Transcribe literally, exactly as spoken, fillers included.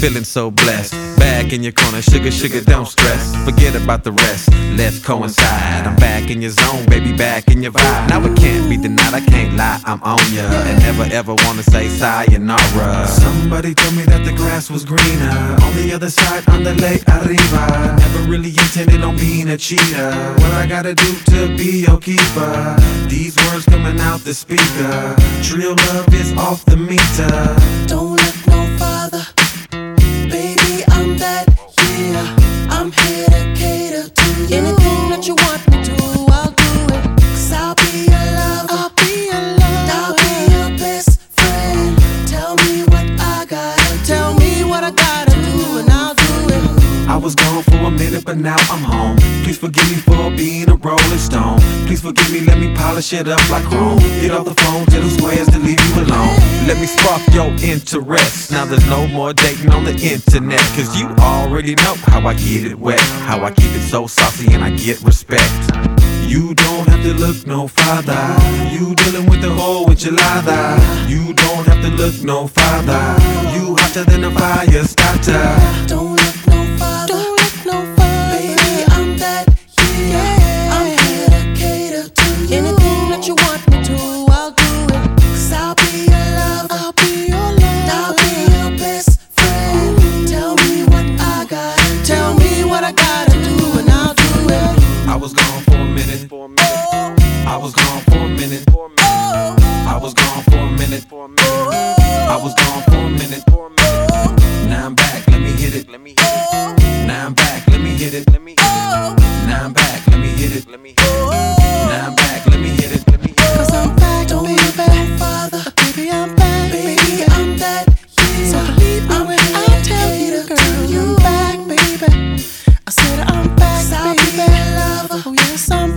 feeling so blessed. Back in your corner, sugar, sugar, don't stress. Forget about the rest, let's coincide. I'm back in your zone, baby, back in your vibe. Now it can't be denied, I can't lie, I'm on ya. And never ever wanna say sayonara. Somebody told me that the grass was greener on the other side, on the lake arriba. Never really intended on being a cheater. What I gotta do to be your keeper? These words coming out the speaker. Real love is off the meter. Don't look no farther, baby, I'm that, yeah. I'm here to cater to you. Anything that you want me to, I'll do it. Cause I'll be your lover, I'll be your lover, I'll be your best friend. Tell me what I gotta, tell me what I gotta do, and I'll do it. I was gone for a minute, but now I'm home. Please forgive me for being a rolling stone. Please forgive me, let me polish it up like chrome. Get off the phone, tell them squares to leave you alone. Let me spark your interest. Now there's no more dating on the internet. Cause you already know how I get it wet, how I keep it so saucy and I get respect. You don't have to look no farther. You dealing with the whole enchilada. You don't have to look no farther. You hotter than a fire starter. Don't look no farther, don't look no farther, baby, I'm that, yeah. I'm here to cater to you. Anything that you want me to, I'll do it. Cause I'll be your lover, I'll be your lover, I'll be your best friend. Tell me what I gotta, tell me what I gotta do, and I'll do it. I was gone for a minute. I was gone for a minute. I was gone for a minute. I was gone for a minute. Now I'm back, let me hit it. Now I'm back, let me hit it. Now I'm back, let me hit it. Now I'm back, let me hit it. Cause I'm back, don't baby, look no farther. Baby, I'm back, baby, I'm that, yeah. So believe me when I tell you, girl, you back, baby. I said I'm back, baby. Oh yes, I'm